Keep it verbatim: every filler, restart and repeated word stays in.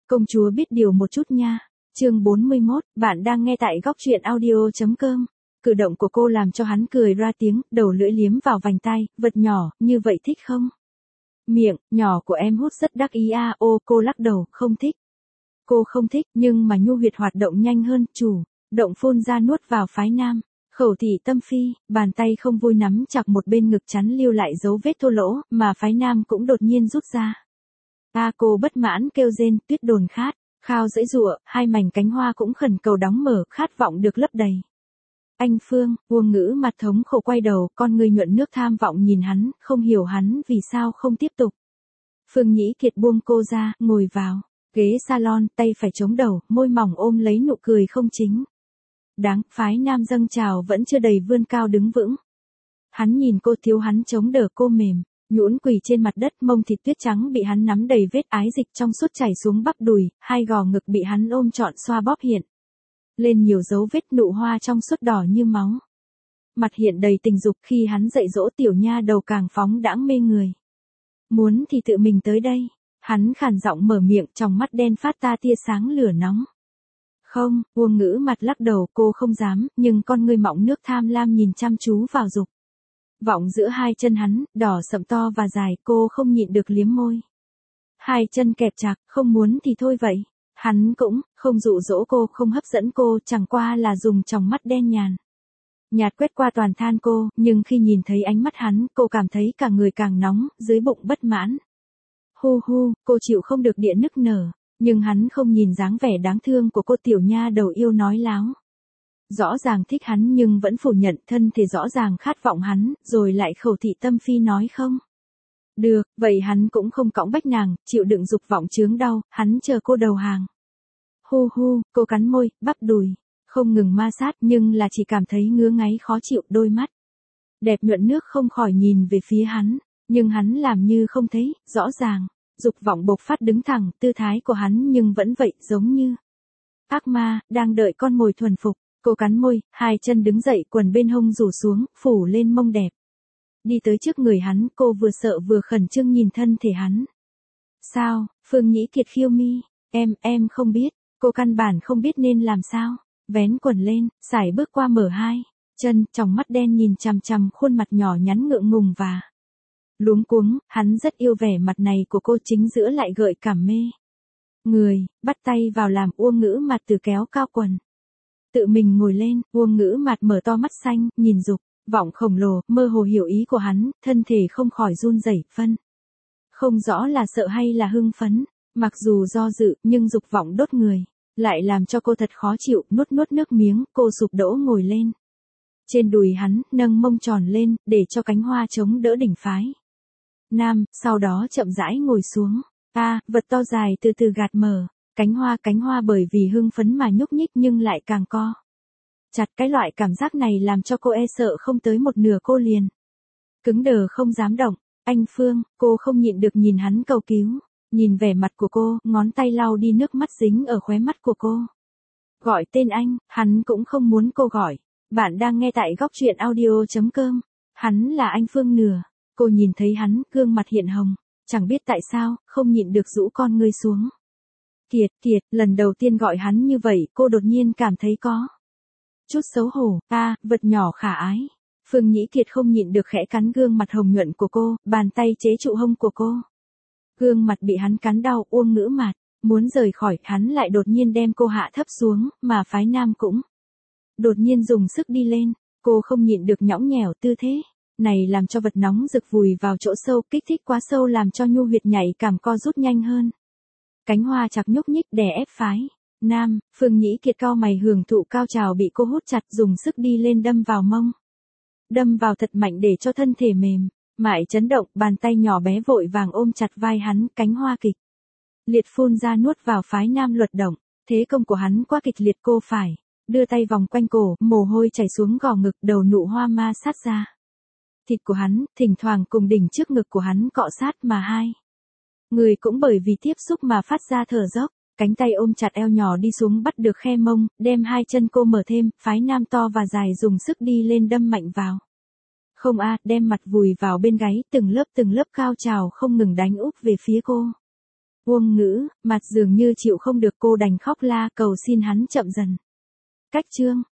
Công chúa biết điều một chút nha. Chương bốn mươi mốt, bạn đang nghe tại góc truyện audio chấm com. Cử động của cô làm cho hắn cười ra tiếng, đầu lưỡi liếm vào vành tai, vật nhỏ, như vậy thích không? Miệng, nhỏ của em hút rất đắc ý a. Ô, cô lắc đầu, không thích. Cô không thích, nhưng mà nhu huyệt hoạt động nhanh hơn, chủ. Động phun ra nuốt vào phái nam. Khẩu thị tâm phi, bàn tay không vui nắm chặt một bên ngực chắn lưu lại dấu vết thô lỗ, mà phái nam cũng đột nhiên rút ra. A cô bất mãn kêu rên, tuyết đồn khát, khao dãy dụa, hai mảnh cánh hoa cũng khẩn cầu đóng mở, khát vọng được lấp đầy. Anh Phương, Uông Ngữ mặt thống khổ quay đầu, con người nhuận nước tham vọng nhìn hắn, không hiểu hắn vì sao không tiếp tục. Phương Nhĩ Kiệt buông cô ra, ngồi vào ghế salon, tay phải chống đầu, môi mỏng ôm lấy nụ cười không chính. Đáng, phái nam dâng trào vẫn chưa đầy vươn cao đứng vững. Hắn nhìn cô, thiếu hắn chống đỡ cô mềm, nhũn quỳ trên mặt đất, mông thịt tuyết trắng bị hắn nắm đầy vết ái dịch trong suốt chảy xuống bắp đùi, hai gò ngực bị hắn ôm trọn xoa bóp hiện lên nhiều dấu vết nụ hoa trong suốt đỏ như máu. Mặt hiện đầy tình dục, khi hắn dạy dỗ tiểu nha đầu càng phóng đãng mê người. Muốn thì tự mình tới đây. Hắn khàn giọng mở miệng, trong mắt đen phát ta tia sáng lửa nóng. Không, Uông Ngữ mặt lắc đầu, cô không dám, nhưng con ngươi mọng nước tham lam nhìn chăm chú vào dục vọng giữa hai chân hắn, đỏ sậm to và dài, cô không nhịn được liếm môi. Hai chân kẹp chặt, không muốn thì thôi vậy. Hắn cũng không dụ dỗ cô, không hấp dẫn cô, chẳng qua là dùng tròng mắt đen nhàn nhạt quét qua toàn than cô, nhưng khi nhìn thấy ánh mắt hắn, cô cảm thấy cả người càng nóng, dưới bụng bất mãn. Hu hu, cô chịu không được địa nức nở, nhưng hắn không nhìn dáng vẻ đáng thương của cô, tiểu nha đầu yêu nói láo. Rõ ràng thích hắn nhưng vẫn phủ nhận, thân thể rõ ràng khát vọng hắn, rồi lại khẩu thị tâm phi nói không. Được, vậy hắn cũng không cõng bách nàng, chịu đựng dục vọng chướng đau, hắn chờ cô đầu hàng. Hu hu, cô cắn môi, bắp đùi, không ngừng ma sát nhưng là chỉ cảm thấy ngứa ngáy khó chịu, đôi mắt đẹp nhuận nước không khỏi nhìn về phía hắn, nhưng hắn làm như không thấy, rõ ràng, dục vọng bộc phát đứng thẳng, tư thái của hắn nhưng vẫn vậy, giống như ác ma, đang đợi con mồi thuần phục. Cô cắn môi, hai chân đứng dậy, quần bên hông rủ xuống, phủ lên mông đẹp. Đi tới trước người hắn, cô vừa sợ vừa khẩn trương nhìn thân thể hắn. Sao, Phương Nhĩ Kiệt khiêu mi, em, em không biết, cô căn bản không biết nên làm sao. Vén quần lên, sải bước qua mở hai chân, tròng mắt đen nhìn chằm chằm khuôn mặt nhỏ nhắn ngượng ngùng và luống cuống, hắn rất yêu vẻ mặt này của cô, chính giữa lại gợi cảm mê người, bắt tay vào làm. Uông Ngữ mặt từ kéo cao quần. Tự mình ngồi lên, Uông Ngữ mặt mở to mắt xanh, nhìn dục vọng khổng lồ, mơ hồ hiểu ý của hắn, thân thể không khỏi run rẩy, phân không rõ là sợ hay là hưng phấn, mặc dù do dự, nhưng dục vọng đốt người, lại làm cho cô thật khó chịu, nuốt nuốt nước miếng, cô sụp đổ ngồi lên trên đùi hắn, nâng mông tròn lên, để cho cánh hoa chống đỡ đỉnh phái nam, sau đó chậm rãi ngồi xuống. A, vật to dài từ từ gạt mở. Cánh hoa, cánh hoa bởi vì hưng phấn mà nhúc nhích nhưng lại càng co chặt, cái loại cảm giác này làm cho cô e sợ không tới một nửa cô liền cứng đờ không dám động. Anh Phương, cô không nhịn được nhìn hắn cầu cứu, nhìn vẻ mặt của cô, ngón tay lau đi nước mắt dính ở khóe mắt của cô. Gọi tên anh, hắn cũng không muốn cô gọi. Bạn đang nghe tại góc truyện audio chấm com. Hắn là anh Phương nửa. Cô nhìn thấy hắn, gương mặt hiện hồng, chẳng biết tại sao, không nhịn được rũ con ngươi xuống. Kiệt, Kiệt, lần đầu tiên gọi hắn như vậy, cô đột nhiên cảm thấy có chút xấu hổ. A, à, vật nhỏ khả ái. Phương Nhĩ Kiệt không nhịn được khẽ cắn gương mặt hồng nhuận của cô, bàn tay chế trụ hông của cô. Gương mặt bị hắn cắn đau, Uông Ngữ mặt muốn rời khỏi, hắn lại đột nhiên đem cô hạ thấp xuống, mà phái nam cũng đột nhiên dùng sức đi lên. Cô không nhịn được nhõng nhẽo, tư thế này làm cho vật nóng rực vùi vào chỗ sâu, kích thích quá sâu làm cho nhu huyệt nhảy cảm co rút nhanh hơn. Cánh hoa chặt nhúc nhích đè ép phái nam, Phương Nhĩ Kiệt cau mày hưởng thụ cao trào bị cô hút chặt, dùng sức đi lên đâm vào mông. Đâm vào thật mạnh để cho thân thể mềm mại chấn động, bàn tay nhỏ bé vội vàng ôm chặt vai hắn, cánh hoa kịch liệt phun ra nuốt vào phái nam luật động. Thế công của hắn quá kịch liệt, cô phải đưa tay vòng quanh cổ, mồ hôi chảy xuống gò ngực, đầu nụ hoa ma sát ra thịt của hắn, thỉnh thoảng cùng đỉnh trước ngực của hắn cọ sát, mà hai người cũng bởi vì tiếp xúc mà phát ra thở dốc. Cánh tay ôm chặt eo nhỏ đi xuống bắt được khe mông, đem hai chân cô mở thêm, phái nam to và dài dùng sức đi lên đâm mạnh vào. Không a, đem mặt vùi vào bên gáy, từng lớp từng lớp cao trào không ngừng đánh úp về phía cô. Uông Ngữ, mặt dường như chịu không được cô đành khóc la cầu xin hắn chậm dần. Cách chương